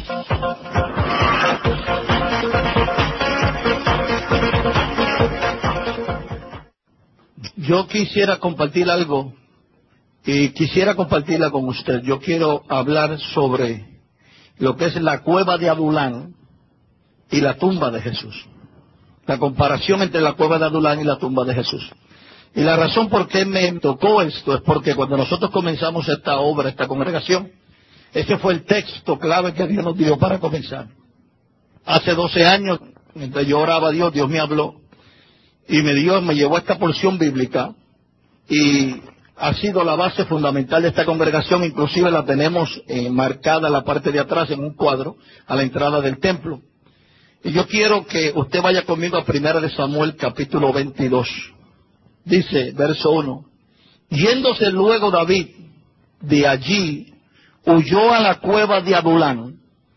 Yo quisiera compartir algo y quisiera compartirla con usted. Yo quiero hablar sobre lo que es la cueva de Adulán y la tumba de Jesús. La comparación entre la cueva de Adulán y la tumba de Jesús. Y la razón por qué me tocó esto es porque cuando nosotros comenzamos esta obra, esta congregación, ese fue el texto clave que Dios nos dio para comenzar. Hace 12 años, mientras yo oraba a Dios, Dios me habló y me llevó a esta porción bíblica y ha sido la base fundamental de esta congregación. Inclusive la tenemos marcada en la parte de atrás en un cuadro a la entrada del templo. Y yo quiero que usted vaya conmigo a 1 de Samuel capítulo 22. Dice, verso 1, yéndose luego David de allí, huyó a la cueva de Adulán,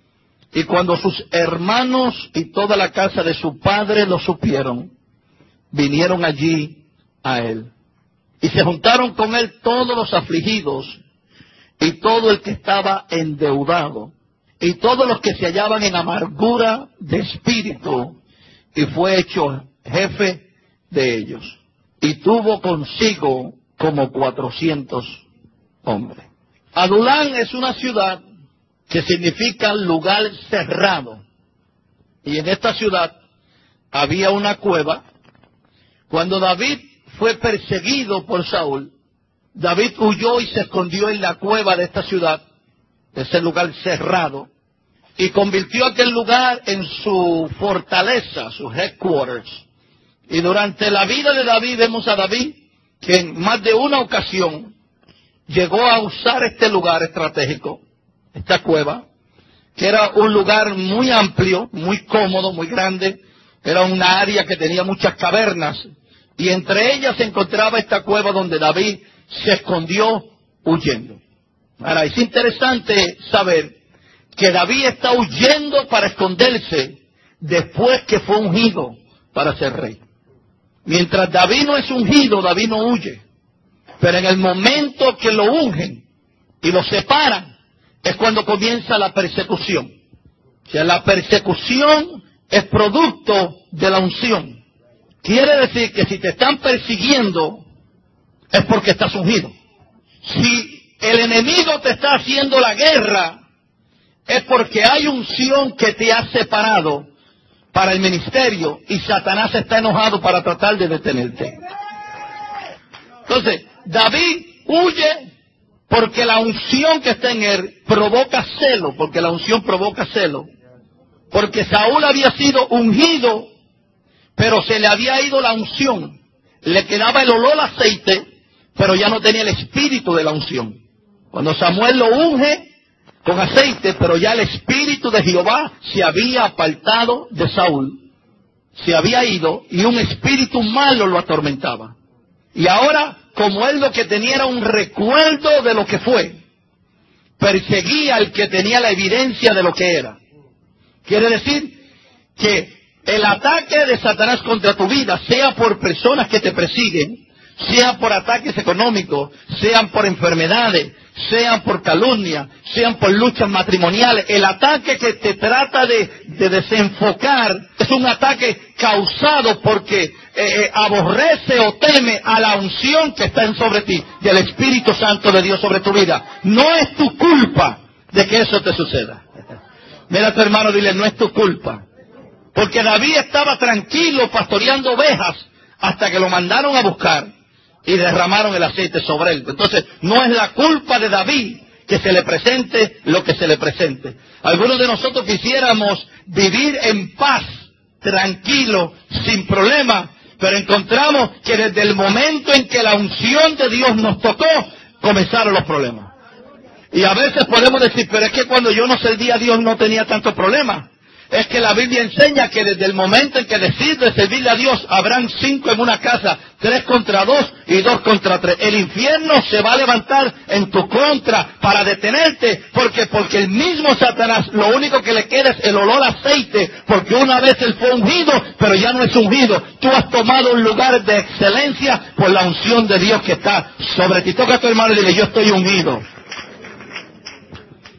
y cuando sus hermanos y toda la casa de su padre lo supieron, vinieron allí a él. Y se juntaron con él todos los afligidos, y todo el que estaba endeudado, y todos los que se hallaban en amargura de espíritu, y fue hecho jefe de ellos. Y tuvo consigo como 400 hombres. Adulán es una ciudad que significa lugar cerrado. Y en esta ciudad había una cueva. Cuando David fue perseguido por Saúl, David huyó y se escondió en la cueva de esta ciudad, ese lugar cerrado, y convirtió aquel lugar en su fortaleza, su headquarters. Y durante la vida de David vemos a David que en más de una ocasión llegó a usar este lugar estratégico, esta cueva, que era un lugar muy amplio, muy cómodo, muy grande. Era una área que tenía muchas cavernas, y entre ellas se encontraba esta cueva donde David se escondió huyendo. Ahora, es interesante saber que David está huyendo para esconderse después que fue ungido para ser rey. Mientras David no es ungido, David no huye. Pero en el momento que lo ungen y lo separan, es cuando comienza la persecución. O sea, la persecución es producto de la unción. Quiere decir que si te están persiguiendo, es porque estás ungido. Si el enemigo te está haciendo la guerra, es porque hay unción que te ha separado para el ministerio, y Satanás está enojado para tratar de detenerte. Entonces, David huye porque la unción que está en él provoca celo, porque la unción provoca celo. Porque Saúl había sido ungido, pero se le había ido la unción. Le quedaba el olor al aceite, pero ya no tenía el espíritu de la unción. Cuando Samuel lo unge con aceite, pero ya el espíritu de Jehová se había apartado de Saúl, se había ido, y un espíritu malo lo atormentaba. Y ahora, como él lo que tenía era un recuerdo de lo que fue, perseguía al que tenía la evidencia de lo que era. Quiere decir que el ataque de Satanás contra tu vida, sea por personas que te persiguen, sea por ataques económicos, sean por enfermedades, sean por calumnia, sean por luchas matrimoniales, el ataque que te trata de desenfocar es un ataque causado porque aborrece o teme a la unción que está sobre ti, del Espíritu Santo de Dios sobre tu vida. No es tu culpa de que eso te suceda. Mira a tu hermano, dile, no es tu culpa. Porque David estaba tranquilo pastoreando ovejas hasta que lo mandaron a buscar y derramaron el aceite sobre él. Entonces, no es la culpa de David que se le presente lo que se le presente. Algunos de nosotros quisiéramos vivir en paz, tranquilo, sin problema, pero encontramos que desde el momento en que la unción de Dios nos tocó, comenzaron los problemas. Y a veces podemos decir, pero es que cuando yo no servía a Dios no tenía tantos problemas. Es que la Biblia enseña que desde el momento en que decides servirle a Dios, habrán 5 en una casa, 3 contra 2 y 2 contra 3. El infierno se va a levantar en tu contra para detenerte, porque el mismo Satanás, lo único que le queda es el olor a aceite, porque una vez él fue ungido, pero ya no es ungido. Tú has tomado un lugar de excelencia por la unción de Dios que está sobre ti. Toca a tu hermano y dile, yo estoy ungido.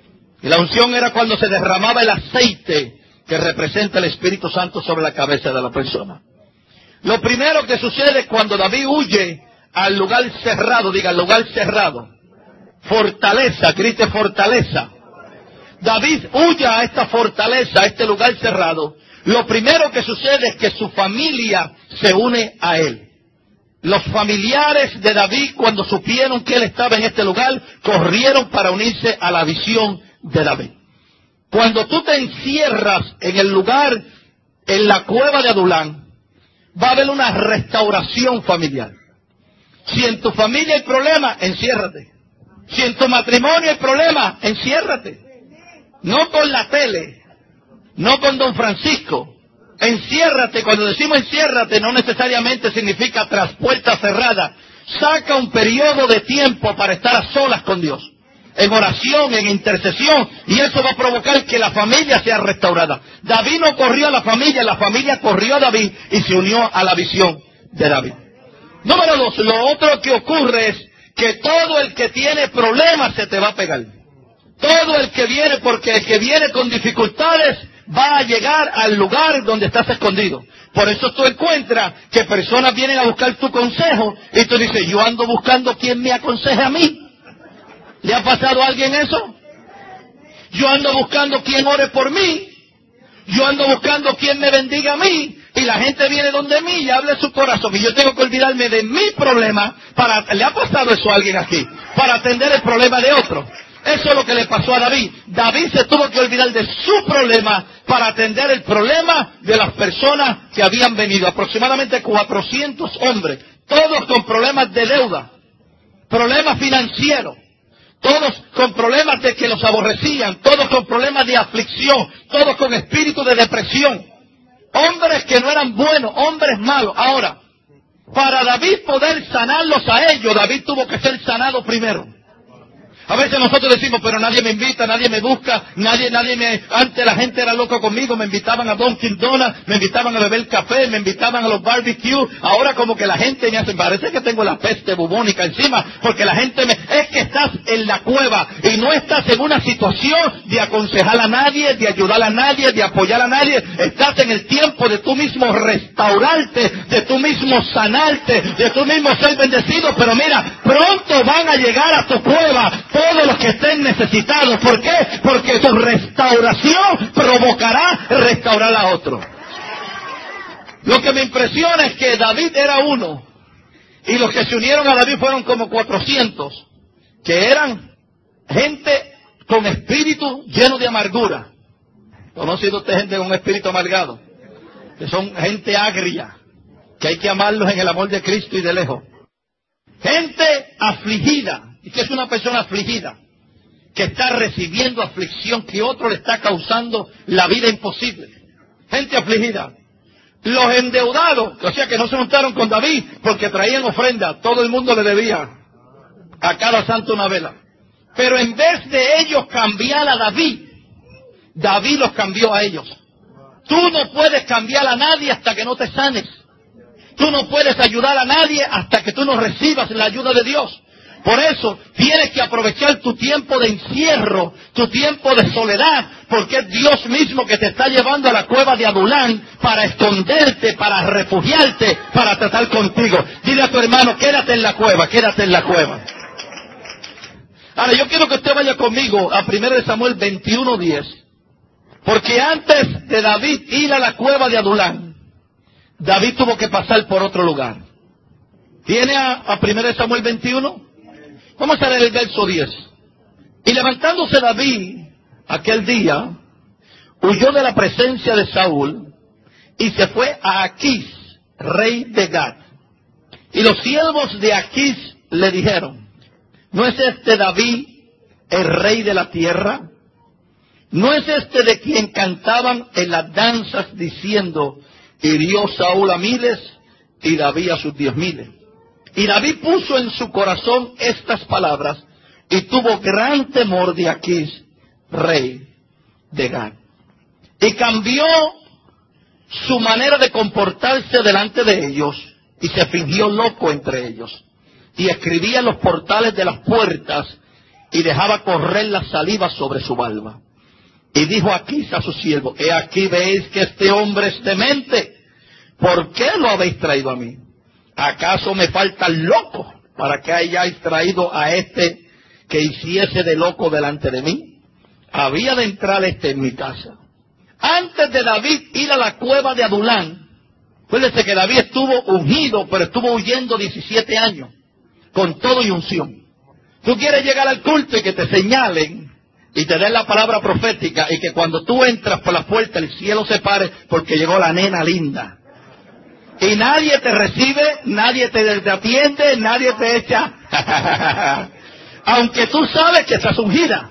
Y la unción era cuando se derramaba el aceite que representa el Espíritu Santo sobre la cabeza de la persona. Lo primero que sucede cuando David huye al lugar cerrado, diga lugar cerrado, fortaleza, grite fortaleza. David huye a esta fortaleza, a este lugar cerrado. Lo primero que sucede es que su familia se une a él. Los familiares de David, cuando supieron que él estaba en este lugar, corrieron para unirse a la visión de David. Cuando tú te encierras en el lugar, en la cueva de Adulán, va a haber una restauración familiar. Si en tu familia hay problema, enciérrate. Si en tu matrimonio hay problema, enciérrate. No con la tele, no con don Francisco. Enciérrate. Cuando decimos enciérrate, no necesariamente significa tras puerta cerrada. Saca un periodo de tiempo para estar a solas con Dios, en oración, en intercesión, y eso va a provocar que la familia sea restaurada. David no corrió a la familia corrió a David y se unió a la visión de David. Número 2, lo otro que ocurre es que todo el que tiene problemas se te va a pegar. Todo el que viene, porque el que viene con dificultades va a llegar al lugar donde estás escondido. Por eso tú encuentras que personas vienen a buscar tu consejo y tú dices, yo ando buscando quien me aconseje a mí. ¿Le ha pasado a alguien eso? Yo ando buscando quien ore por mí. Yo ando buscando quien me bendiga a mí. Y la gente viene donde mí y habla su corazón. Y yo tengo que olvidarme de mi problema para... ¿Le ha pasado eso a alguien aquí? Para atender el problema de otro. Eso es lo que le pasó a David. David se tuvo que olvidar de su problema para atender el problema de las personas que habían venido. Aproximadamente 400 hombres. Todos con problemas de deuda. Problemas financieros. Todos con problemas de que los aborrecían. Todos con problemas de aflicción. Todos con espíritu de depresión. Hombres que no eran buenos. Hombres malos. Ahora, para David poder sanarlos a ellos, David tuvo que ser sanado primero. A veces nosotros decimos, pero nadie me invita, nadie me busca, antes la gente era loca conmigo, me invitaban a Dunkin' Donuts, me invitaban a beber café, me invitaban a los barbecues, ahora como que la gente me hace, parece que tengo la peste bubónica encima, porque la gente es que estás en la cueva y no estás en una situación de aconsejar a nadie, de ayudar a nadie, de apoyar a nadie, estás en el tiempo de tú mismo restaurarte, de tú mismo sanarte, de tú mismo ser bendecido, pero mira, pronto van a llegar a tu cueva todos los que estén necesitados. ¿Por qué? Porque tu restauración provocará restaurar a otro. Lo que me impresiona es que David era uno, y los que se unieron a David fueron como 400, que eran gente con espíritu lleno de amargura. ¿Conocido usted gente con espíritu amargado? Que son gente agria, que hay que amarlos en el amor de Cristo y de lejos. Gente afligida. ¿Y qué es una persona afligida? Que está recibiendo aflicción, que otro le está causando la vida imposible. Gente afligida. Los endeudados, o sea que no se juntaron con David porque traían ofrenda. Todo el mundo le debía a cada santo una vela. Pero en vez de ellos cambiar a David, David los cambió a ellos. Tú no puedes cambiar a nadie hasta que no te sanes. Tú no puedes ayudar a nadie hasta que tú no recibas la ayuda de Dios. Por eso tienes que aprovechar tu tiempo de encierro, tu tiempo de soledad, porque es Dios mismo que te está llevando a la cueva de Adulán para esconderte, para refugiarte, para tratar contigo. Dile a tu hermano, quédate en la cueva, quédate en la cueva. Ahora yo quiero que usted vaya conmigo a 1 Samuel 21:10, porque antes de David ir a la cueva de Adulán, David tuvo que pasar por otro lugar. ¿Tiene a 1 Samuel 21? Vamos a leer el verso 10. Y levantándose David aquel día, huyó de la presencia de Saúl y se fue a Aquís, rey de Gat. Y los siervos de Aquís le dijeron, ¿no es este David el rey de la tierra? ¿No es este de quien cantaban en las danzas diciendo, hirió Saúl a miles y David a sus 10,000? Y David puso en su corazón estas palabras y tuvo gran temor de Aquís, rey de Gat. Y cambió su manera de comportarse delante de ellos y se fingió loco entre ellos. Y escribía en los portales de las puertas y dejaba correr la saliva sobre su barba. Y dijo a Aquís a su siervo: he aquí veis que este hombre es demente. ¿Por qué lo habéis traído a mí? ¿Acaso me falta loco para que hayáis traído a este que hiciese de loco delante de mí? Había de entrar en mi casa. Antes de David ir a la cueva de Adulán, acuérdense que David estuvo ungido, pero estuvo huyendo 17 años, con todo y unción. Tú quieres llegar al culto y que te señalen y te den la palabra profética, y que cuando tú entras por la puerta el cielo se pare porque llegó la nena linda. Y nadie te recibe, nadie te atiende, nadie te echa. Aunque tú sabes que estás ungida.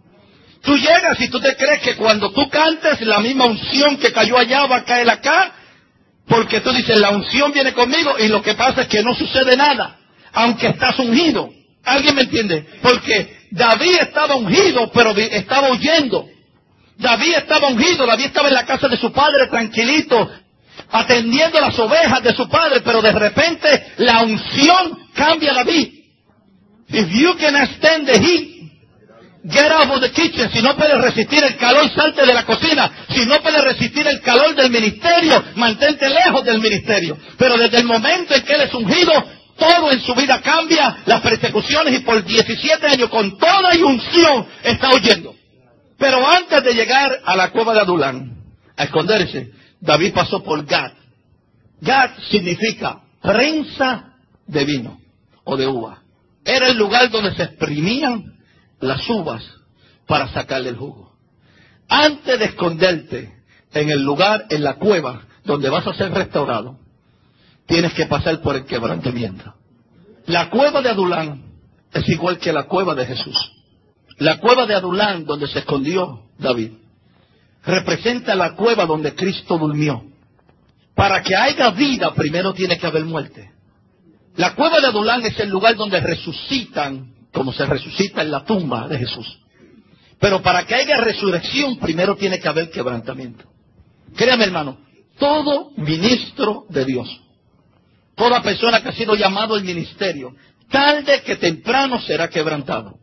Tú llegas y tú te crees que cuando tú cantes la misma unción que cayó allá va a caer acá, porque tú dices la unción viene conmigo, y lo que pasa es que no sucede nada, aunque estás ungido. ¿Alguien me entiende? Porque David estaba ungido, pero estaba huyendo. David estaba ungido, David estaba en la casa de su padre tranquilito, atendiendo las ovejas de su padre, pero de repente la unción cambia a David. If you can stand the heat, get out of the kitchen. Si no puedes resistir el calor, salte de la cocina. Si no puedes resistir el calor del ministerio, mantente lejos del ministerio. Pero desde el momento en que él es ungido, todo en su vida cambia, las persecuciones, y por 17 años con toda y unción está huyendo. Pero antes de llegar a la cueva de Adulán, a esconderse, David pasó por Gad. Gad significa prensa de vino o de uva. Era el lugar donde se exprimían las uvas para sacarle el jugo. Antes de esconderte en el lugar, en la cueva, donde vas a ser restaurado, tienes que pasar por el quebrantamiento. La cueva de Adulán es igual que la cueva de Jesús. La cueva de Adulán, donde se escondió David, representa la cueva donde Cristo durmió. Para que haya vida, primero tiene que haber muerte. La cueva de Adulán es el lugar donde resucitan, como se resucita en la tumba de Jesús. Pero para que haya resurrección, primero tiene que haber quebrantamiento. Créame, hermano, todo ministro de Dios, toda persona que ha sido llamado al ministerio, tarde que temprano será quebrantado.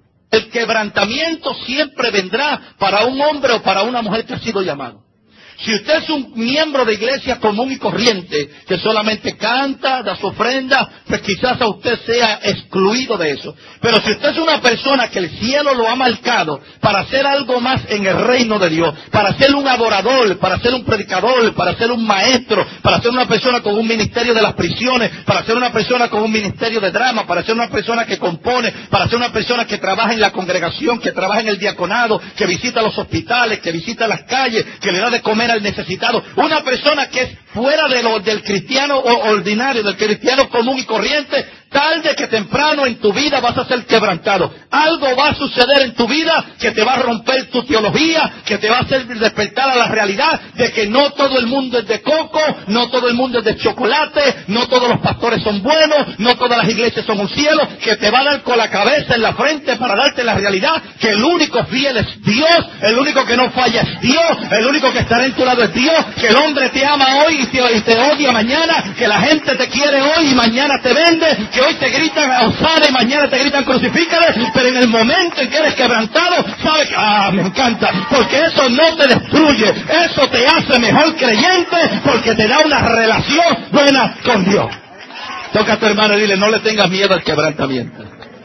El quebrantamiento siempre vendrá para un hombre o para una mujer que ha sido llamado. Si usted es un miembro de iglesia común y corriente, que solamente canta, da su ofrenda, pues quizás a usted sea excluido de eso. Pero si usted es una persona que el cielo lo ha marcado para hacer algo más en el reino de Dios, para ser un adorador, para ser un predicador, para ser un maestro, para ser una persona con un ministerio de las prisiones, para ser una persona con un ministerio de drama, para ser una persona que compone, para ser una persona que trabaja en la congregación, que trabaja en el diaconado, que visita los hospitales, que visita las calles, que le da de comer al necesitado, una persona que es fuera del cristiano ordinario, del cristiano común y corriente, tarde que temprano en tu vida vas a ser quebrantado. Algo va a suceder en tu vida que te va a romper tu teología, que te va a hacer despertar a la realidad de que no todo el mundo es de coco, no todo el mundo es de chocolate, no todos los pastores son buenos, no todas las iglesias son un cielo, que te va a dar con la cabeza en la frente para darte la realidad que el único fiel es Dios, el único que no falla es Dios, el único que estará en tu lado es Dios, que el hombre te ama hoy y te odia mañana, que la gente te quiere hoy y mañana te vende, que hoy te gritan Osana y mañana te gritan crucifícale, pero en el momento en que eres quebrantado, sabes que, me encanta, porque eso no te destruye, eso te hace mejor creyente, porque te da una relación buena con Dios. Toca a tu hermano y dile, no le tengas miedo al quebrantamiento.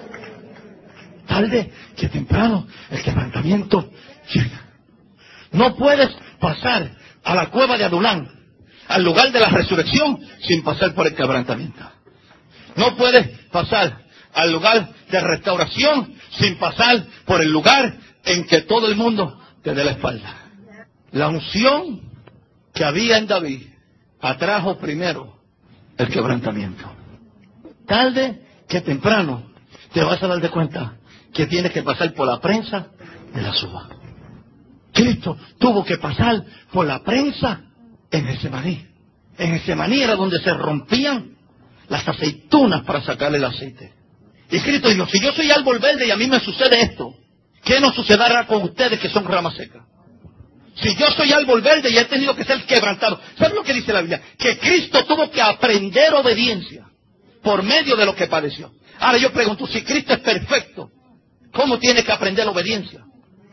Tarde que temprano el quebrantamiento llega. No puedes pasar a la cueva de Adulán, al lugar de la resurrección, sin pasar por el quebrantamiento. No puedes pasar al lugar de restauración sin pasar por el lugar en que todo el mundo te dé la espalda. La unción que había en David atrajo primero el quebrantamiento. Tarde que temprano te vas a dar de cuenta que tienes que pasar por la prensa de la uvas. Cristo tuvo que pasar por la prensa en Getsemaní. En Getsemaní era donde se rompían las aceitunas para sacarle el aceite. Y Cristo dijo, si yo soy árbol verde y a mí me sucede esto, ¿qué nos sucederá con ustedes que son ramas secas? Si yo soy árbol verde y he tenido que ser quebrantado. ¿Sabes lo que dice la Biblia? Que Cristo tuvo que aprender obediencia por medio de lo que padeció. Ahora yo pregunto, si Cristo es perfecto, ¿cómo tiene que aprender obediencia?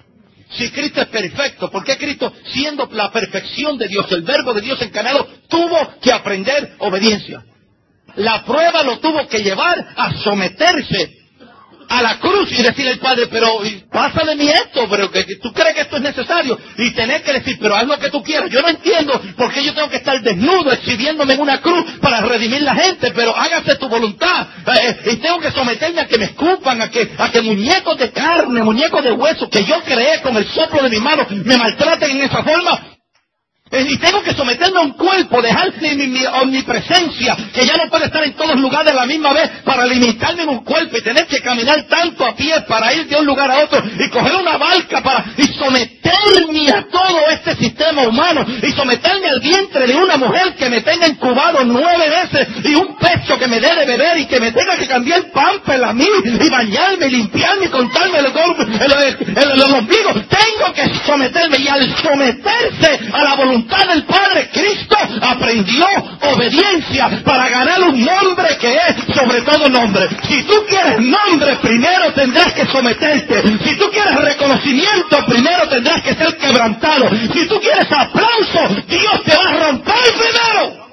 Si Cristo es perfecto, ¿por qué Cristo, siendo la perfección de Dios, el verbo de Dios encarnado, tuvo que aprender obediencia? La prueba lo tuvo que llevar a someterse a la cruz y decirle al Padre, pero pasa de mí esto, pero que tú crees que esto es necesario, y tener que decir, pero haz lo que tú quieras. Yo no entiendo por qué yo tengo que estar desnudo exhibiéndome en una cruz para redimir la gente, pero hágase tu voluntad. Y tengo que someterme a que me escupan, a que muñecos de carne, muñecos de hueso que yo creé con el soplo de mi mano me maltraten en esa forma. Y tengo que someterme a un cuerpo, dejar mi omnipresencia, que ya no puede estar en todos lugares a la misma vez, para limitarme en un cuerpo y tener que caminar tanto a pie para ir de un lugar a otro, y coger una barca y someterme a todo este sistema humano, y someterme al vientre de una mujer que me tenga incubado 9 veces, y un pecho que me dé de beber, y que me tenga que cambiar pampers a mí, y bañarme, y limpiarme, y contarme el ombligo. Tengo que someterme, y al someterse a la voluntad del Padre, Cristo aprendió obediencia para ganar un nombre que es sobre todo nombre. Si tú quieres nombre, primero tendrás que someterte. Si tú quieres reconocimiento, primero tendrás que ser quebrantado. Si tú quieres aplauso, Dios te va a romper primero.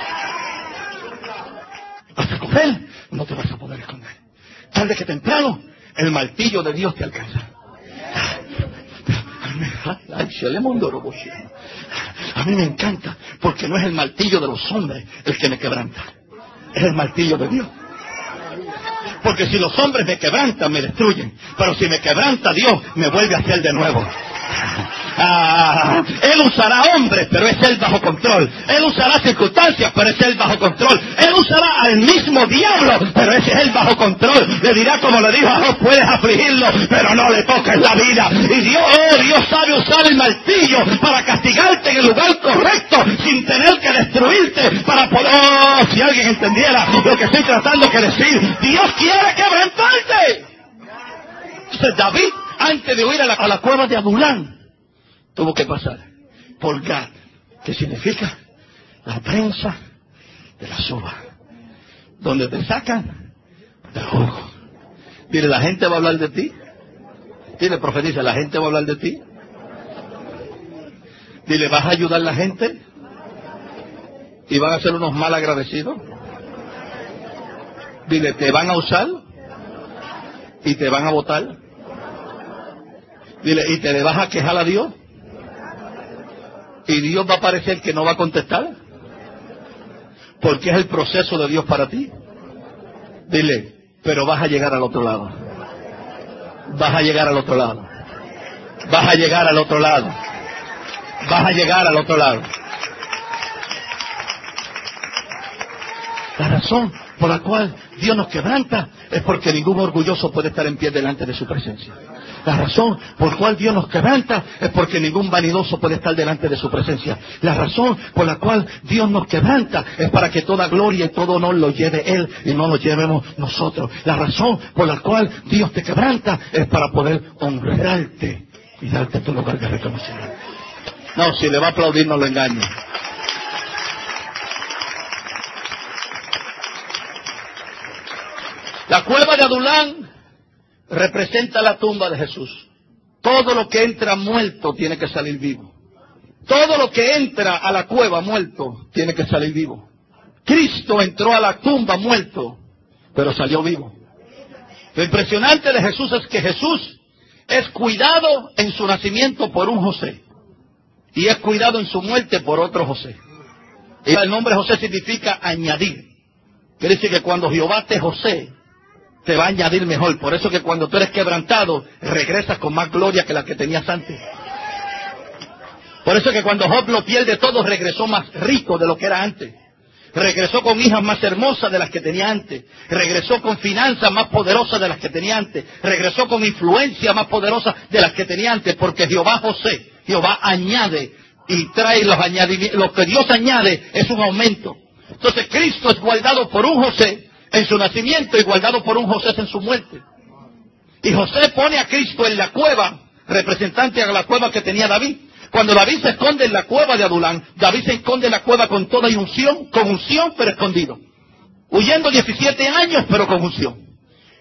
¿Vas a esconder? No te vas a poder esconder. Tarde que temprano, el martillo de Dios te alcanza. A mí me encanta, porque no es el martillo de los hombres el que me quebranta, es el martillo de Dios. Porque si los hombres me quebrantan, me destruyen, pero si me quebranta Dios, me vuelve a hacer de nuevo. Él usará hombres, pero es Él bajo control. Él usará circunstancias, pero es Él bajo control. Él usará al mismo diablo, pero es Él bajo control. Le dirá como le dijo a Job, puedes afligirlo, pero no le toques la vida. Y Dios sabe usar el martillo para castigarte en el lugar correcto, sin tener que destruirte, para poder... si alguien entendiera lo que estoy tratando de decir, Dios quiere quebrantarte. Entonces David, antes de huir a la cueva de Adulán, tuvo que pasar por Gad, que significa la prensa de la uvas, donde te sacan del jugo. Dile, la gente va a hablar de ti. Dile, profetiza, la gente va a hablar de ti. Dile, ¿vas a ayudar a la gente? ¿Y van a ser unos mal agradecidos? Dile, ¿te van a usar? ¿Y te van a votar? Dile, ¿y te le vas a quejar a Dios? ¿Y Dios va a parecer que no va a contestar? Porque es el proceso de Dios para ti. Dile, pero vas a llegar al otro lado. Vas a llegar al otro lado. Vas a llegar al otro lado. Vas a llegar al otro lado. La razón por la cual Dios nos quebranta es porque ningún orgulloso puede estar en pie delante de su presencia. La razón por la cual Dios nos quebranta es porque ningún vanidoso puede estar delante de su presencia. La razón por la cual Dios nos quebranta es para que toda gloria y todo honor lo lleve Él y no lo llevemos nosotros. La razón por la cual Dios te quebranta es para poder honrarte y darte tu lugar de reconocimiento. No, si le va a aplaudir, no lo engañe. La cueva de Adulán representa la tumba de Jesús. Todo lo que entra muerto tiene que salir vivo. Todo lo que entra a la cueva muerto tiene que salir vivo. Cristo entró a la tumba muerto, pero salió vivo. Lo impresionante de Jesús es que Jesús es cuidado en su nacimiento por un José y es cuidado en su muerte por otro José. Y el nombre José significa añadir. Quiere decir que cuando Jehová te José, te va a añadir mejor. Por eso que cuando tú eres quebrantado, regresas con más gloria que la que tenías antes. Por eso que cuando Job lo pierde todo, regresó más rico de lo que era antes. Regresó con hijas más hermosas de las que tenía antes. Regresó con finanzas más poderosas de las que tenía antes. Regresó con influencia más poderosa de las que tenía antes. Porque Jehová José, Jehová añade y trae los añadimientos. Lo que Dios añade es un aumento. Entonces Cristo es guardado por un José en su nacimiento y guardado por un José en su muerte. Y José pone a Cristo en la cueva, representante a la cueva que tenía David. Cuando David se esconde en la cueva de Adulán, David se esconde en la cueva con toda unción, con unción pero escondido. Huyendo 17 años pero con unción.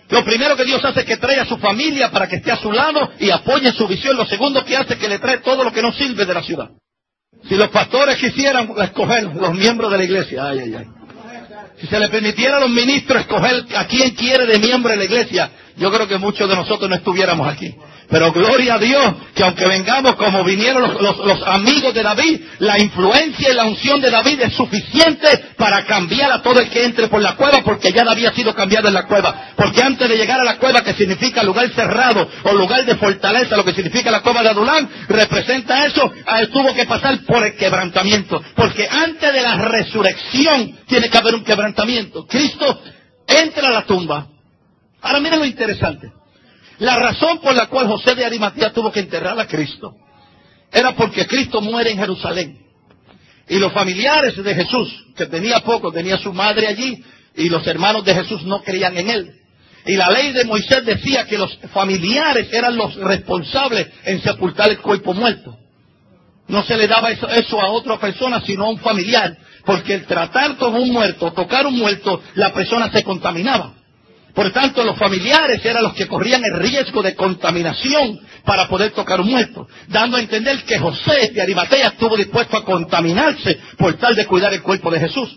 Lo primero que Dios hace es que trae a su familia para que esté a su lado y apoye su visión. Lo segundo que hace es que le trae todo lo que no sirve de la ciudad. Si los pastores quisieran escoger los miembros de la iglesia, ay, ay, ay. Si se le permitiera a los ministros escoger a quién quiere de miembro de la iglesia, yo creo que muchos de nosotros no estuviéramos aquí. Pero gloria a Dios, que aunque vengamos como vinieron los amigos de David, la influencia y la unción de David es suficiente para cambiar a todo el que entre por la cueva, porque ya había sido cambiado en la cueva. Porque antes de llegar a la cueva, que significa lugar cerrado o lugar de fortaleza, lo que significa la cueva de Adulán, representa eso, él tuvo que pasar por el quebrantamiento. Porque antes de la resurrección tiene que haber un quebrantamiento. Cristo entra a la tumba. Ahora miren lo interesante. La razón por la cual José de Arimatea tuvo que enterrar a Cristo era porque Cristo muere en Jerusalén. Y los familiares de Jesús, que tenía poco, tenía su madre allí, y los hermanos de Jesús no creían en él. Y la ley de Moisés decía que los familiares eran los responsables en sepultar el cuerpo muerto. No se le daba eso a otra persona, sino a un familiar, porque el tratar con un muerto, tocar un muerto, la persona se contaminaba. Por tanto, los familiares eran los que corrían el riesgo de contaminación para poder tocar un muerto, dando a entender que José de Arimatea estuvo dispuesto a contaminarse por tal de cuidar el cuerpo de Jesús.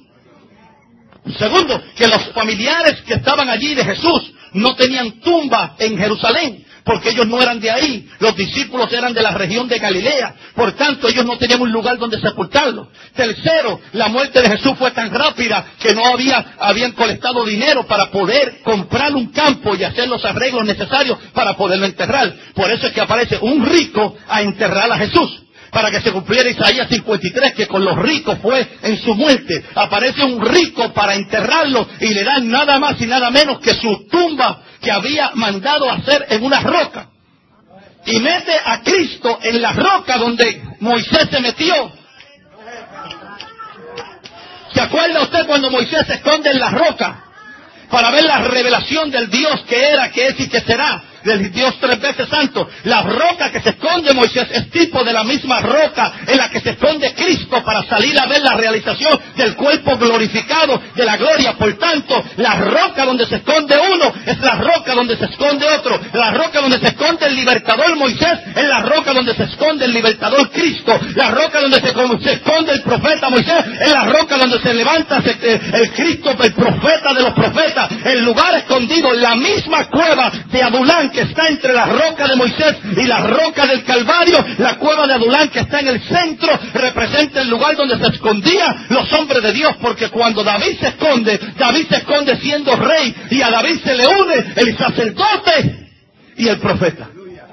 Segundo, que los familiares que estaban allí de Jesús no tenían tumba en Jerusalén, porque ellos no eran de ahí. Los discípulos eran de la región de Galilea, por tanto ellos no tenían un lugar donde sepultarlo. Tercero, la muerte de Jesús fue tan rápida que no habían colectado dinero para poder comprar un campo y hacer los arreglos necesarios para poderlo enterrar. Por eso es que aparece un rico a enterrar a Jesús, para que se cumpliera Isaías 53, que con los ricos fue en su muerte. Aparece un rico para enterrarlo y le dan nada más y nada menos que su tumba que había mandado hacer en una roca. Y mete a Cristo en la roca donde Moisés se metió. ¿Se acuerda usted cuando Moisés se esconde en la roca para ver la revelación del Dios que era, que es y que será? Del Dios tres veces santo. La roca que se esconde Moisés es tipo de la misma roca en la que se esconde Cristo para salir a ver la realización del cuerpo glorificado de la gloria. Por tanto, la roca donde se esconde uno es la roca donde se esconde otro. La roca donde se esconde el libertador Moisés es la roca donde se esconde el libertador Cristo. La roca donde se esconde el profeta Moisés es la roca donde se levanta el Cristo, el profeta de los profetas. El lugar escondido, la misma cueva de Adulán que está entre la roca de Moisés y la roca del Calvario, la cueva de Adulán que está en el centro, representa el lugar donde se escondían los hombres de Dios, porque cuando David se esconde siendo rey, y a David se le une el sacerdote y el profeta.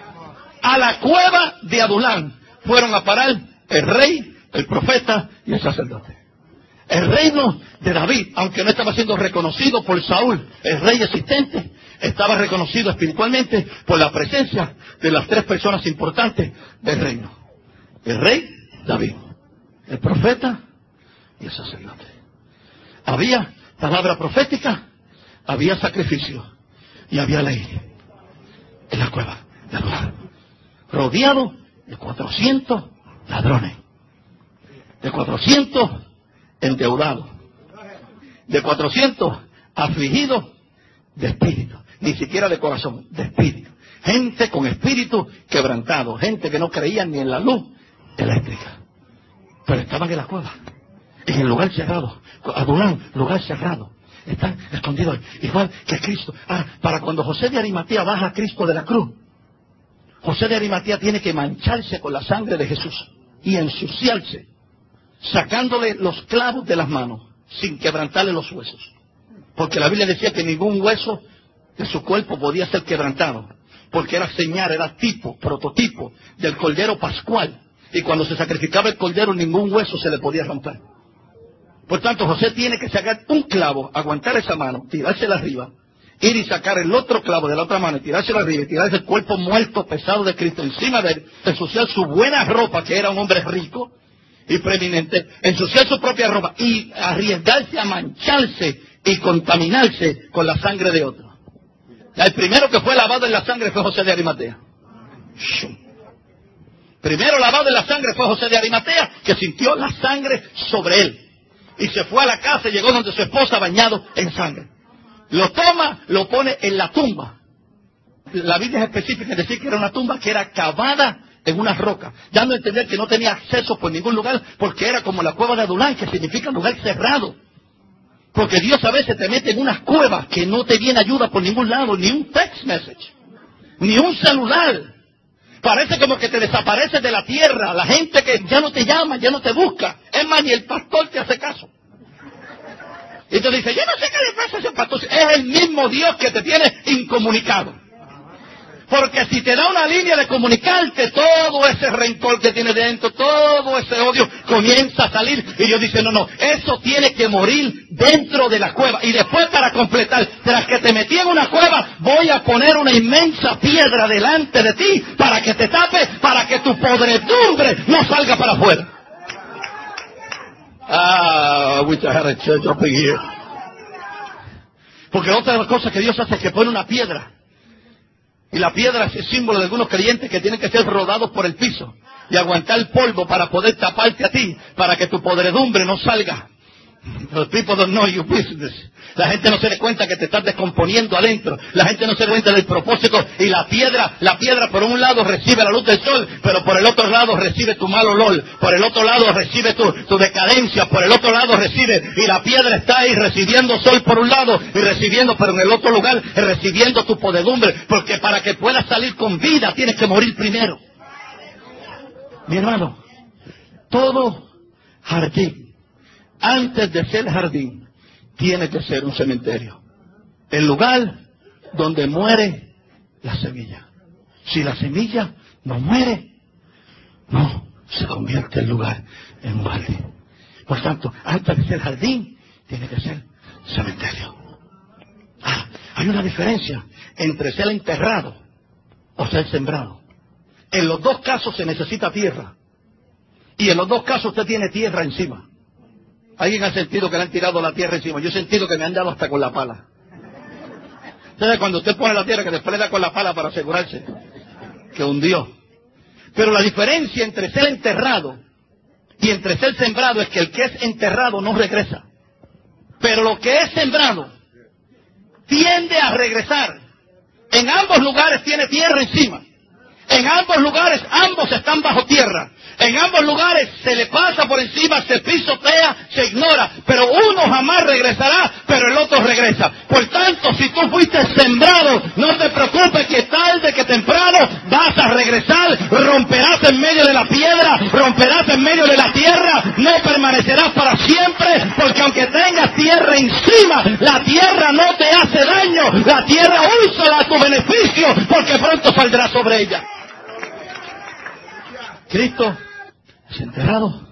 A la cueva de Adulán fueron a parar el rey, el profeta y el sacerdote. El reino de David, aunque no estaba siendo reconocido por Saúl, el rey existente, estaba reconocido espiritualmente por la presencia de las tres personas importantes del reino. El rey David, el profeta y el sacerdote. Había palabra profética, había sacrificio y había ley en la cueva de Adulán, rodeado de 400 ladrones, de 400 endeudados, de 400 afligidos de espíritu, ni siquiera de corazón, de espíritu. Gente con espíritu quebrantado, gente que no creía ni en la luz eléctrica, pero estaban en la cueva, en el lugar sagrado. Adulán, lugar sagrado, están escondidos, igual que Cristo. Para cuando José de Arimatea baja a Cristo de la cruz, José de Arimatea tiene que mancharse con la sangre de Jesús y ensuciarse, sacándole los clavos de las manos, sin quebrantarle los huesos. Porque la Biblia decía que ningún hueso de su cuerpo podía ser quebrantado, porque era señal, era tipo, prototipo del Cordero Pascual. Y cuando se sacrificaba el Cordero, ningún hueso se le podía romper. Por tanto, José tiene que sacar un clavo, aguantar esa mano, tirársela arriba, ir y sacar el otro clavo de la otra mano, y tirársela arriba, y tirarse el cuerpo muerto, pesado de Cristo encima de él, ensuciar su buena ropa, que era un hombre rico y preeminente, ensuciar su propia ropa y arriesgarse a mancharse y contaminarse con la sangre de otro. El primero que fue lavado en la sangre fue José de Arimatea. Primero lavado en la sangre fue José de Arimatea, que sintió la sangre sobre él. Y se fue a la casa y llegó donde su esposa bañado en sangre. lo toma, lo pone en la tumba. La Biblia es específica en decir que era una tumba que era cavada en una roca, dando a entender que no tenía acceso por ningún lugar, porque era como la cueva de Adulán, que significa lugar cerrado. Porque Dios a veces te mete en unas cuevas que no te viene ayuda por ningún lado, ni un text message, ni un celular. Parece como que te desapareces de la tierra, la gente que ya no te llama, ya no te busca. Es más, ni el pastor te hace caso. Y te dice, yo no sé qué le pasa a ese pastor. Es el mismo Dios que te tiene incomunicado. Porque si te da una línea de comunicarte, todo ese rencor que tienes dentro, todo ese odio comienza a salir. Y Dios dice, no, eso tiene que morir dentro de la cueva. Y después, para completar, tras que te metí en una cueva, voy a poner una inmensa piedra delante de ti para que te tape, para que tu podredumbre no salga para afuera. I wish I had a church up here. Porque otra de las cosas que Dios hace es que pone una piedra. Y la piedra es el símbolo de algunos creyentes que tienen que ser rodados por el piso y aguantar el polvo para poder taparte a ti, para que tu podredumbre no salga. Los people don't know your business. La gente no se da cuenta que te estás descomponiendo adentro. La gente no se da cuenta del propósito. Y la piedra por un lado recibe la luz del sol, pero por el otro lado recibe tu mal olor. Por el otro lado recibe tu decadencia. Por el otro lado recibe, y la piedra está ahí recibiendo sol por un lado y recibiendo, pero en el otro lugar recibiendo tu podredumbre. Porque para que puedas salir con vida tienes que morir primero. Mi hermano, todo jardín, antes de ser jardín, tiene que ser un cementerio. El lugar donde muere la semilla. Si la semilla no muere, no se convierte el lugar en un jardín. Por tanto, antes de ser jardín, tiene que ser cementerio. Hay una diferencia entre ser enterrado o ser sembrado. En los dos casos se necesita tierra. Y en los dos casos usted tiene tierra encima. ¿Alguien ha sentido que le han tirado la tierra encima? Yo he sentido que me han dado hasta con la pala. Entonces, cuando usted pone la tierra, que después le da con la pala para asegurarse que hundió. Pero la diferencia entre ser enterrado y entre ser sembrado es que el que es enterrado no regresa. Pero lo que es sembrado tiende a regresar. En ambos lugares tiene tierra encima. En ambos lugares, ambos están bajo tierra. En ambos lugares se le pasa por encima, se pisotea, se ignora. Pero uno jamás regresará, pero el otro regresa. Por tanto, si tú fuiste sembrado, no te preocupes que tarde que temprano vas a regresar. Romperás en medio de la piedra, romperás en medio de la tierra. No permanecerás para siempre, porque aunque tengas tierra encima, la tierra no te hace daño. La tierra úsala a tu beneficio, porque pronto saldrás sobre ella. Cristo es enterrado.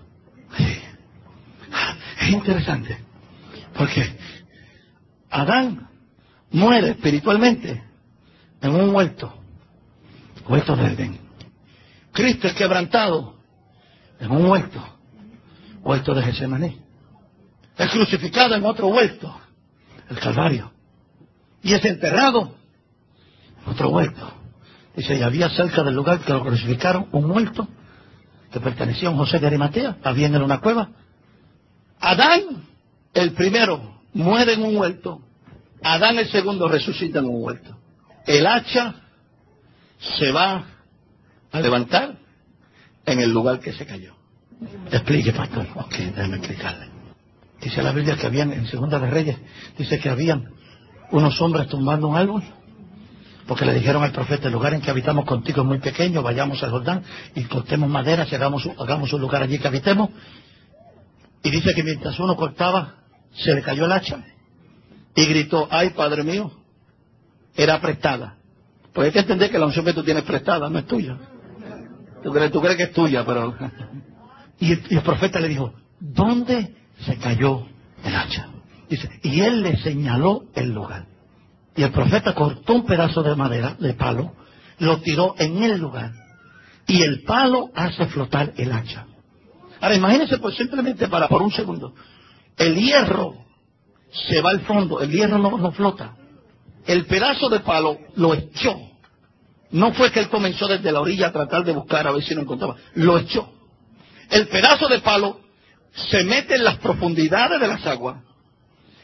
Es interesante, porque Adán muere espiritualmente en un huerto de Edén. Cristo es quebrantado en un huerto de Getsemaní. Es crucificado en otro huerto, el Calvario. Y es enterrado en otro huerto. Dice, y había cerca del lugar que lo crucificaron un huerto que pertenecía a un José de Arimatea, había en una cueva. Adán, el primero, muere en un huerto. Adán, el segundo, resucita en un huerto. El hacha se va a levantar en el lugar que se cayó. Explique, pastor. Ok, déjame explicarle. Dice la Biblia que habían, en Segunda de Reyes, dice que habían unos hombres tumbando un árbol, porque le dijeron al profeta, el lugar en que habitamos contigo es muy pequeño, vayamos al Jordán y cortemos madera, y hagamos un lugar allí que habitemos. Y dice que mientras uno cortaba, se le cayó el hacha y gritó, ay, Padre mío, era prestada. Pues hay que entender que la unción que tú tienes prestada no es tuya. Tú crees que es tuya, pero... Y el profeta le dijo, ¿dónde se cayó el hacha? Dice, y él le señaló el lugar. Y el profeta cortó un pedazo de madera, de palo, lo tiró en el lugar. Y el palo hace flotar el hacha. Ahora imagínense, pues simplemente por un segundo. El hierro se va al fondo, el hierro no flota. El pedazo de palo lo echó. No fue que él comenzó desde la orilla a tratar de buscar a ver si lo encontraba. Lo echó. El pedazo de palo se mete en las profundidades de las aguas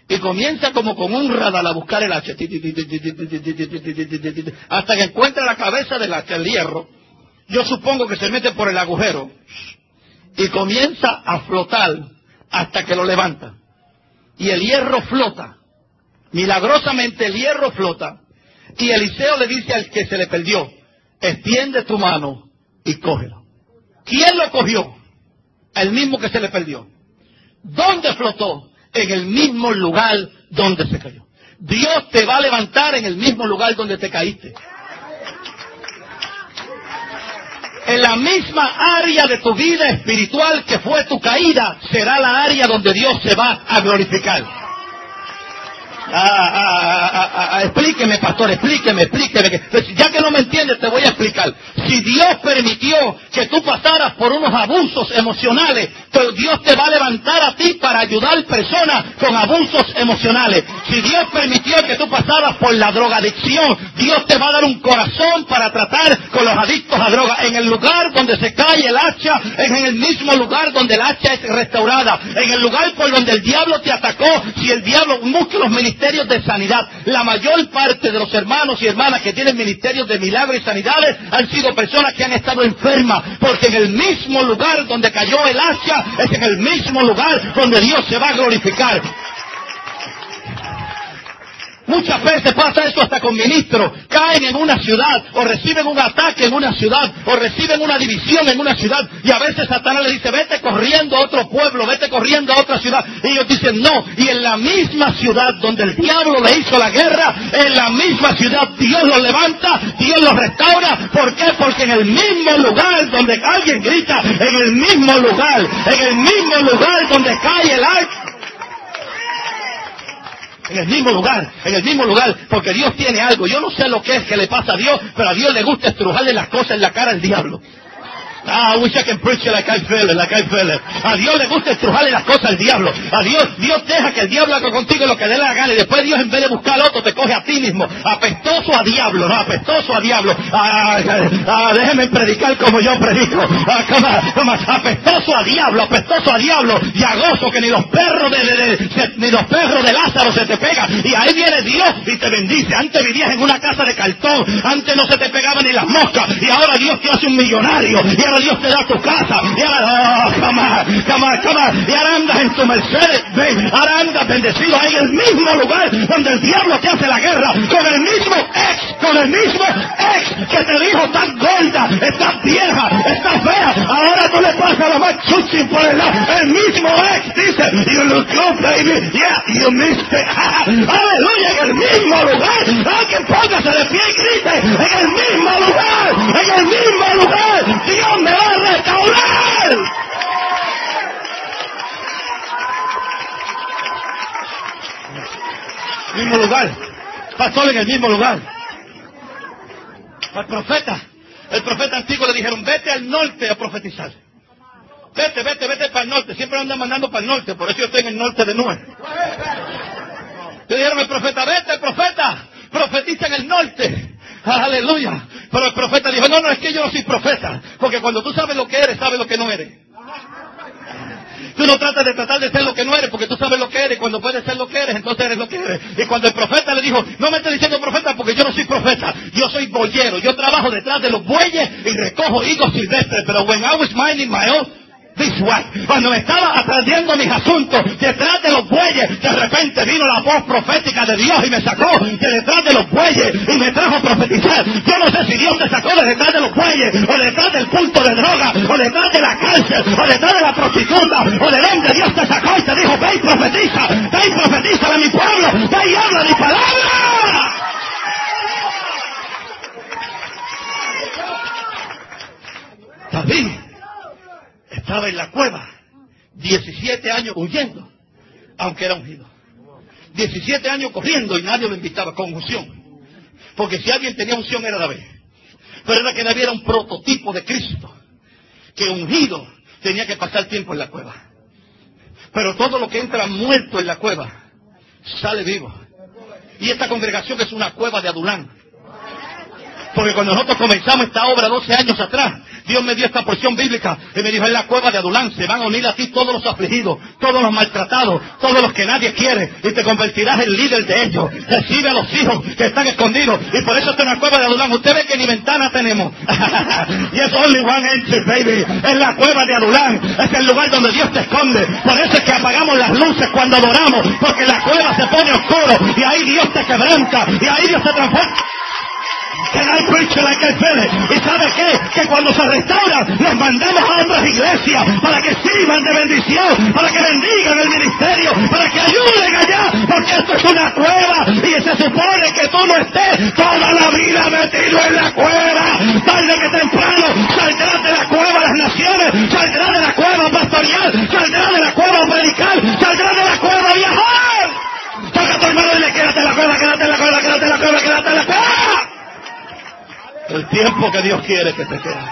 Y comienza como con un radar a buscar el hacha. Hasta que encuentra la cabeza del hacha, el hierro. Yo supongo que se mete por el agujero. Y comienza a flotar hasta que lo levanta. Y el hierro flota. Milagrosamente el hierro flota. Y Eliseo le dice al que se le perdió, extiende tu mano y cógelo. ¿Quién lo cogió? El mismo que se le perdió. ¿Dónde flotó? En el mismo lugar donde se cayó. Dios te va a levantar en el mismo lugar donde te caíste. En la misma área de tu vida espiritual que fue tu caída, será la área donde Dios se va a glorificar. Explíqueme, pastor, explíqueme. Ya que no me entiendes, te voy a explicar. Si Dios permitió que tú pasaras por unos abusos emocionales, Dios te va a levantar a ti para ayudar personas con abusos emocionales. Si Dios permitió que tú pasaras por la drogadicción, Dios te va a dar un corazón para tratar con los adictos a droga. En el lugar donde se cae el hacha, es en el mismo lugar donde el hacha es restaurada. En el lugar por donde el diablo te atacó, si el diablo busca los ministerios de sanidad. La mayor parte de los hermanos y hermanas que tienen ministerios de milagros y sanidades han sido personas que han estado enfermas, porque en el mismo lugar donde cayó el hacha es en el mismo lugar donde Dios se va a glorificar. Muchas veces pasa eso hasta con ministros. Caen en una ciudad, o reciben un ataque en una ciudad, o reciben una división en una ciudad, y a veces Satanás les dice, vete corriendo a otro pueblo, vete corriendo a otra ciudad. Y ellos dicen, no. Y en la misma ciudad donde el diablo le hizo la guerra, en la misma ciudad Dios los levanta, Dios los restaura. ¿Por qué? Porque en el mismo lugar donde alguien grita, en el mismo lugar donde cae el arca, en el mismo lugar, porque Dios tiene algo. Yo no sé lo que es que le pasa a Dios, pero a Dios le gusta estrujarle las cosas en la cara al diablo. I wish I can preach it like I feel it. A Dios le gusta estrujarle las cosas al diablo. A Dios deja que el diablo haga contigo lo que dé la gana, y después Dios, en vez de buscar al otro, te coge a ti mismo. Apestoso a diablo, déjeme predicar como yo predico. Apestoso a diablo, y a gozo que ni los perros de Lázaro se te pegan. Y ahí viene Dios y te bendice. Antes vivías en una casa de cartón, antes no se te pegaban ni las moscas, y ahora Dios te hace un millonario, y ahora Dios te da tu casa, y ahora, y ahora andas en tu Mercedes, ahora andas bendecido ahí en el mismo lugar donde el diablo te hace la guerra, con el mismo ex que te dijo, estás gorda, estás vieja, estás fea, ahora tú le pasas lo más chuchín por el lado, el mismo ex dice, you look good, baby, yeah, you missed it, aleluya, en el mismo lugar, alguien póngase de pie y grite, en el mismo lugar, Dios me va a restaurar. Mismo lugar, pastor, en el mismo lugar. El profeta antiguo le dijeron, vete al norte a profetizar. Vete para el norte. Siempre andan mandando para el norte, por eso yo estoy en el norte de Nuez. Le dijeron al profeta, vete, profetiza en el norte. Aleluya. Pero el profeta dijo, no, es que yo no soy profeta, porque cuando tú sabes lo que eres, sabes lo que no eres. Tú no tratas de ser lo que no eres, porque tú sabes lo que eres. Cuando puedes ser lo que eres, entonces eres lo que eres. Y cuando el profeta le dijo, no me estés diciendo profeta, porque yo no soy profeta, yo soy boyero, yo trabajo detrás de los bueyes y recojo higos silvestres. Pero when I was minding my own cuando me estaba atendiendo mis asuntos detrás de los bueyes, de repente vino la voz profética de Dios y me sacó de detrás de los bueyes y me trajo a profetizar. Yo no sé si Dios te sacó de detrás de los bueyes, o detrás del punto de droga, o detrás de la cárcel, o detrás de la prostituta, o de donde Dios te sacó y te dijo, ve y profetiza a mi pueblo, ve y habla mi palabra. David estaba en la cueva 17 años huyendo, aunque era ungido. 17 años corriendo y nadie lo invitaba con unción, porque si alguien tenía unción era David. Pero era que David era un prototipo de Cristo, que ungido tenía que pasar tiempo en la cueva. Pero todo lo que entra muerto en la cueva sale vivo. Y esta congregación es una cueva de Adulán. Porque cuando nosotros comenzamos esta obra 12 años atrás, Dios me dio esta porción bíblica y me dijo, en la cueva de Adulán se van a unir a ti todos los afligidos, todos los maltratados, todos los que nadie quiere, y te convertirás en líder de ellos. Recibe a los hijos que están escondidos, y por eso está en la cueva de Adulán. Usted ve que ni ventana tenemos. Y es only one entry, baby. Es la cueva de Adulán. Es el lugar donde Dios te esconde. Por eso es que apagamos las luces cuando adoramos, porque la cueva se pone oscuro, y ahí Dios te quebranta, y ahí Dios te transforma. Can I preach like I feel it? ¿Y sabe qué? Que cuando se restauran, los mandamos a otras iglesias para que sirvan de bendición, para que bendigan el ministerio, para que ayuden allá, porque esto es una cueva, y se supone que tú no estés toda la vida metido en la cueva. Tarde que temprano saldrás de la cueva de las naciones, saldrás de la cueva pastoral, saldrás de la cueva medical, saldrás de la cueva a viajar. Toca a tu hermano y le quédate en la cueva, quédate en la cueva, quédate en la cueva, quédate en la cueva. El tiempo que Dios quiere que te quede.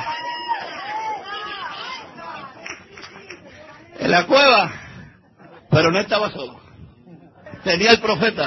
En la cueva, pero no estaba solo. Tenía el profeta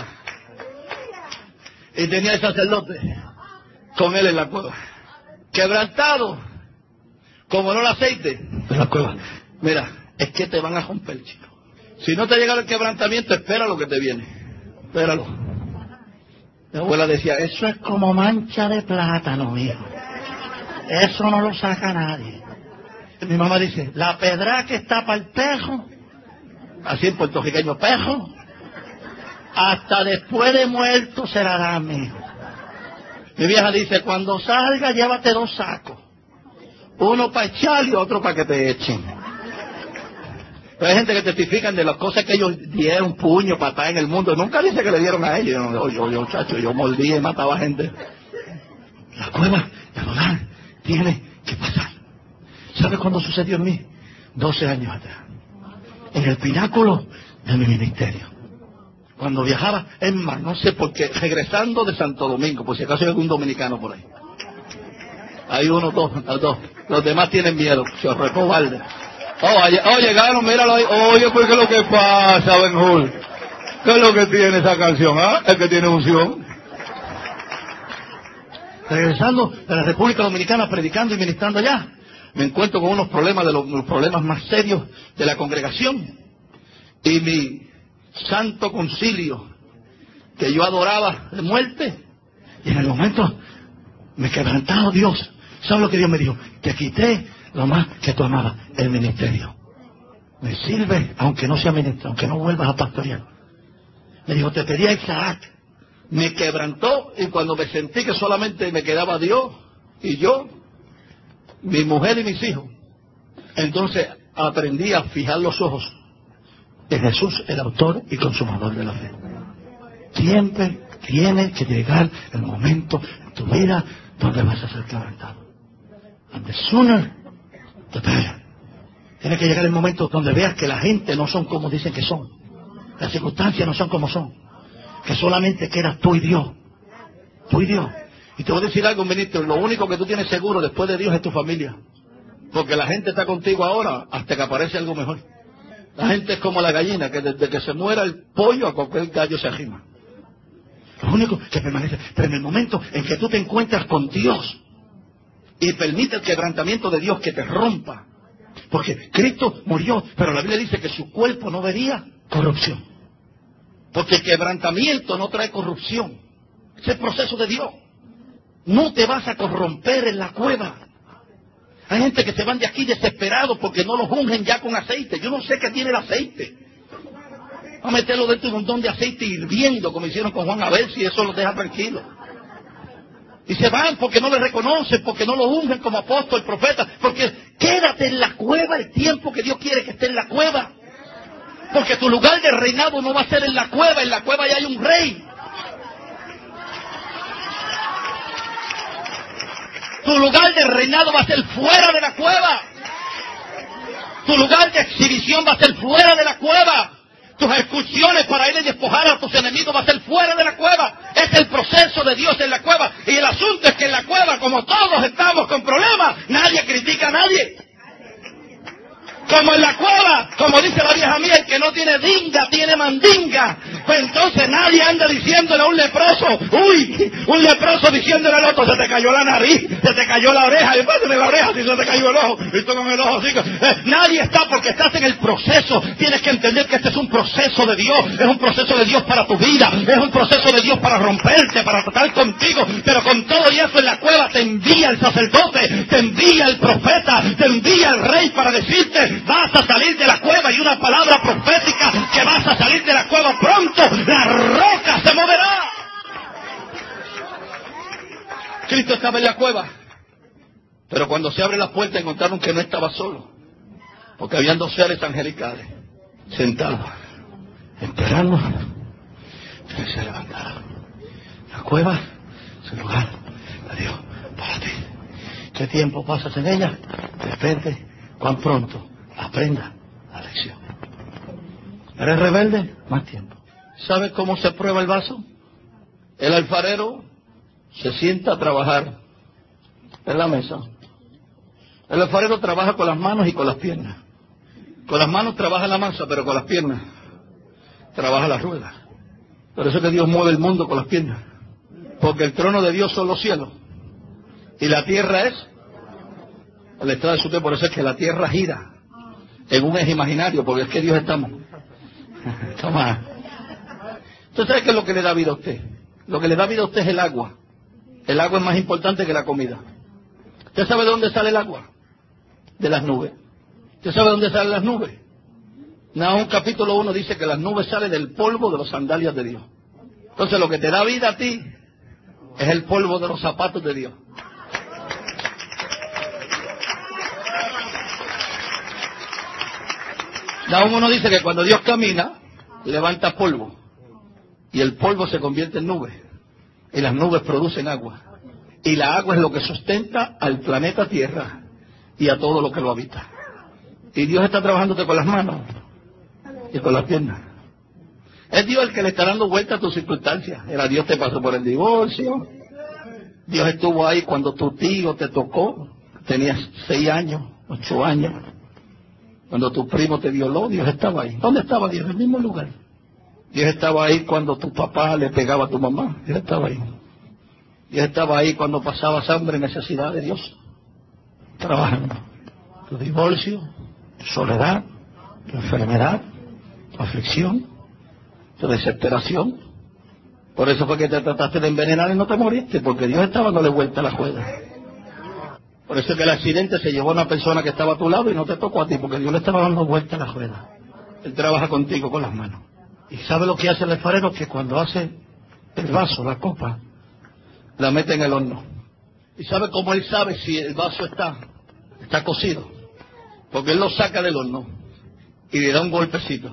y tenía el sacerdote con él en la cueva. Quebrantado, como no el aceite de la cueva. Mira, es que te van a romper, chico. Si no te llega el quebrantamiento, espera lo que te viene. Espéralo. Mi abuela decía, eso es como mancha de plátano, hijo. Eso no lo saca nadie. Mi mamá dice, la pedra que está para el pejo, así en puertorriqueño, pejo, hasta después de muerto se la da, mi hijo. Mi vieja dice, cuando salga, llévate 2 sacos. Uno para echar y otro para que te echen. Pero hay gente que testifican de las cosas que ellos dieron, puño, patada en el mundo. Nunca dice que le dieron a ellos. Yo, chacho, yo mordía y mataba gente. La cueva de Adulán tiene que pasar. ¿Sabe cuándo sucedió en mí? 12 años atrás. En el pináculo de mi ministerio. Cuando viajaba, es más, no sé por qué, regresando de Santo Domingo, por si acaso hay algún dominicano por ahí. Hay uno, dos. Los demás tienen miedo, se recobarde. Llegaron, míralo ahí. Oye, pues ¿qué es lo que pasa, Ben-Hur? ¿Qué es lo que tiene esa canción? El que tiene unción. Regresando de la República Dominicana, predicando y ministrando allá, me encuentro con unos problemas de los problemas más serios de la congregación. Y mi santo concilio, que yo adoraba de muerte, y en el momento me quebrantaba Dios. ¿Sabes lo que Dios me dijo? Te quité lo más que tú amabas, el ministerio. Me sirve, aunque no sea ministro, aunque no vuelvas a pastorear. Me dijo, te pedí a Isaac. Me quebrantó, y cuando me sentí que solamente me quedaba Dios y yo, mi mujer y mis hijos, entonces aprendí a fijar los ojos en Jesús, el autor y consumador de la fe. Siempre tiene que llegar el momento en tu vida donde vas a ser quebrantado. And the sooner the better. Tiene que llegar el momento donde veas que la gente no son como dicen que son. Las circunstancias no son como son. Que solamente quedas tú y Dios. Tú y Dios. Y te voy a decir algo, ministro. Lo único que tú tienes seguro después de Dios es tu familia. Porque la gente está contigo ahora hasta que aparece algo mejor. La gente es como la gallina, que desde que se muera el pollo a cualquier gallo se arrima. Lo único que permanece. Pero en el momento en que tú te encuentras con Dios y permite el quebrantamiento de Dios que te rompa. Porque Cristo murió, pero la Biblia dice que su cuerpo no vería corrupción. Porque el quebrantamiento no trae corrupción. Es el proceso de Dios. No te vas a corromper en la cueva. Hay gente que se van de aquí desesperados porque no los ungen ya con aceite. Yo no sé qué tiene el aceite. Vamos a meterlo dentro de un montón de aceite hirviendo, como hicieron con Juan, a ver si eso los deja tranquilos. Y se van porque no le reconocen, porque no lo ungen como apóstol, profeta. Porque quédate en la cueva el tiempo que Dios quiere que esté en la cueva. Porque tu lugar de reinado no va a ser en la cueva ya hay un rey. Tu lugar de reinado va a ser fuera de la cueva. Tu lugar de exhibición va a ser fuera de la cueva. Tus excursiones para ir a despojar a tus enemigos va a ser fuera de la cueva. Es el proceso de Dios en la cueva. Y el asunto es que en la cueva, como todos estamos con problemas, nadie critica a nadie. Como en la cueva, como dice la vieja mía, el que no tiene dinga, tiene mandinga. Pues entonces nadie anda diciéndole a un leproso, un leproso diciéndole al otro, se te cayó la nariz, se te cayó la oreja, y después de la oreja, si se te cayó el ojo, y tú con el ojo así. Nadie está, porque estás en el proceso. Tienes que entender que este es un proceso de Dios, es un proceso de Dios para tu vida, es un proceso de Dios para romperte, para tratar contigo, pero con todo y eso en la cueva te envía el sacerdote, te envía el profeta, te envía el rey para decirte, vas a salir de la cueva, y una palabra profética, que vas a salir de la cueva pronto, la roca se moverá. Cristo estaba en la cueva, pero cuando se abre la puerta encontraron que no estaba solo, porque habían 2 seres angelicales sentados, esperando que se levantara. La cueva es el lugar de Dios para ti. ¿Qué tiempo pasas en ella? Depende cuán pronto aprenda la lección. ¿Eres rebelde? Más tiempo. ¿Sabes cómo se prueba el vaso? El alfarero se sienta a trabajar en la mesa. El alfarero trabaja con las manos y con las piernas. Con las manos trabaja la masa, pero con las piernas trabaja la rueda. Por eso es que Dios mueve el mundo con las piernas. Porque el trono de Dios son los cielos. Y la tierra es el estado de su tiempo. Por eso es que la tierra gira en un eje imaginario, porque es que Dios estamos. Toma. ¿Usted sabe qué es lo que le da vida a usted? Lo que le da vida a usted es el agua. El agua es más importante que la comida. ¿Usted sabe de dónde sale el agua? De las nubes. ¿Usted sabe de dónde salen las nubes? Nahum capítulo 1 dice que las nubes salen del polvo de las sandalias de Dios. Entonces lo que te da vida a ti es el polvo de los zapatos de Dios. Nahum 1 dice que cuando Dios camina, levanta polvo. Y el polvo se convierte en nubes. Y las nubes producen agua. Y la agua es lo que sustenta al planeta Tierra y a todo lo que lo habita. Y Dios está trabajándote con las manos y con las piernas. Es Dios el que le está dando vuelta a tus circunstancias. Era Dios te pasó por el divorcio. Dios estuvo ahí cuando tu tío te tocó. Tenías 6 años, 8 años. Cuando tu primo te violó, Dios estaba ahí. ¿Dónde estaba Dios? En el mismo lugar. Dios estaba ahí cuando tu papá le pegaba a tu mamá. Dios estaba ahí. Dios estaba ahí cuando pasabas hambre, necesidad de Dios. Trabajando. Tu divorcio, tu soledad, tu enfermedad, tu aflicción, tu desesperación. Por eso fue que te trataste de envenenar y no te moriste, porque Dios estaba dándole vuelta a la juega. Por eso es que el accidente se llevó a una persona que estaba a tu lado y no te tocó a ti, porque Dios le estaba dando vuelta a la juega. Él trabaja contigo con las manos. ¿Y sabe lo que hace el alfarero? Que cuando hace el vaso, la copa, la mete en el horno. ¿Y sabe cómo él sabe si el vaso está cocido? Porque él lo saca del horno y le da un golpecito.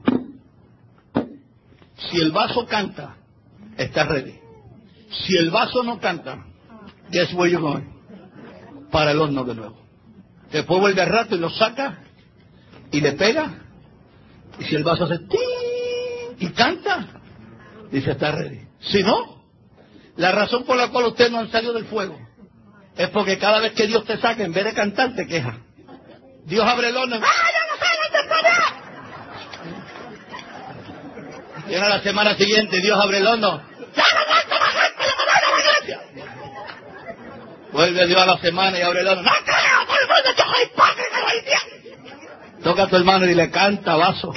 Si el vaso canta, está ready. Si el vaso no canta, guess where you're going? Para el horno de nuevo. Después vuelve al rato y lo saca y le pega. Y si el vaso hace ¡ting! Y canta, dice está ready. Si no, la razón por la cual ustedes no han salido del fuego es porque cada vez que Dios te saca, en vez de cantar, te queja. Dios abre el horno. ¡Ah, yo no sé, no te puedo! Llega la semana siguiente, Dios abre el horno. ¡Ya no canto la gente, le van a la iglesia! Vuelve Dios a la semana y abre el horno. ¡No creo! ¡Por el mundo yo soy hipócrita! Toca a tu hermano y le canta vaso.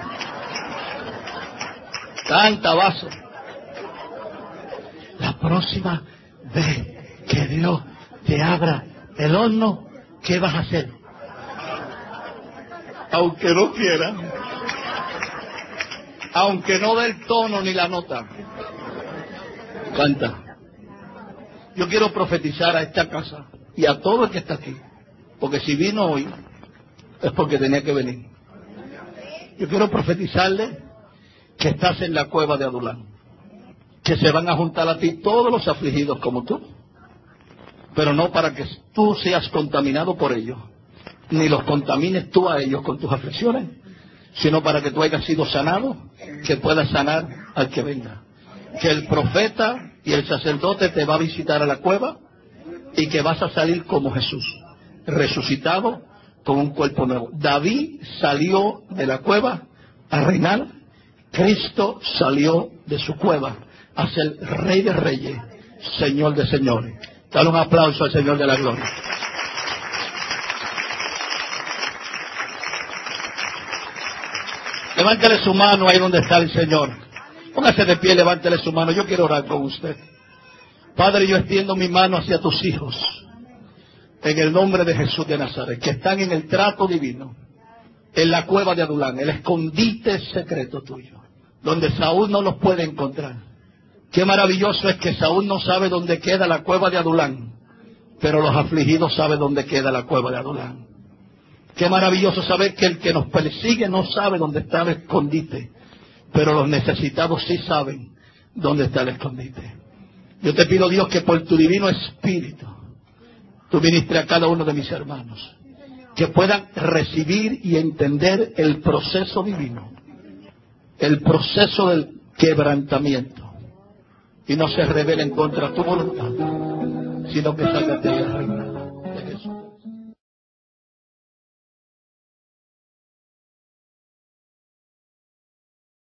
Canta vaso. La próxima vez que Dios te abra el horno, ¿qué vas a hacer? Aunque no quiera, aunque no dé el tono ni la nota, canta. Yo quiero profetizar a esta casa y a todo el que está aquí, porque si vino hoy es porque tenía que venir. Yo quiero profetizarle que estás en la cueva de Adulán, que se van a juntar a ti todos los afligidos como tú, pero no para que tú seas contaminado por ellos, ni los contamines tú a ellos con tus aflicciones, sino para que tú hayas sido sanado, que puedas sanar al que venga. Que el profeta y el sacerdote te va a visitar a la cueva y que vas a salir como Jesús, resucitado con un cuerpo nuevo. David salió de la cueva a reinar Cristo salió de su cueva a ser Rey de Reyes, Señor de Señores. Dale un aplauso al Señor de la Gloria. Levántele su mano ahí donde está el Señor. Póngase de pie, levántele su mano. Yo quiero orar con usted. Padre, yo extiendo mi mano hacia tus hijos, en el nombre de Jesús de Nazaret, que están en el trato divino, en la cueva de Adulán, el escondite secreto tuyo, donde Saúl no los puede encontrar. Qué maravilloso es que Saúl no sabe dónde queda la cueva de Adulán, pero los afligidos saben dónde queda la cueva de Adulán. Qué maravilloso saber que el que nos persigue no sabe dónde está el escondite, pero los necesitados sí saben dónde está el escondite. Yo te pido, Dios, que por tu divino espíritu tú ministres a cada uno de mis hermanos, que puedan recibir y entender el proceso divino, el proceso del quebrantamiento, y no se rebelen contra tu voluntad, sino que salgan de la reina.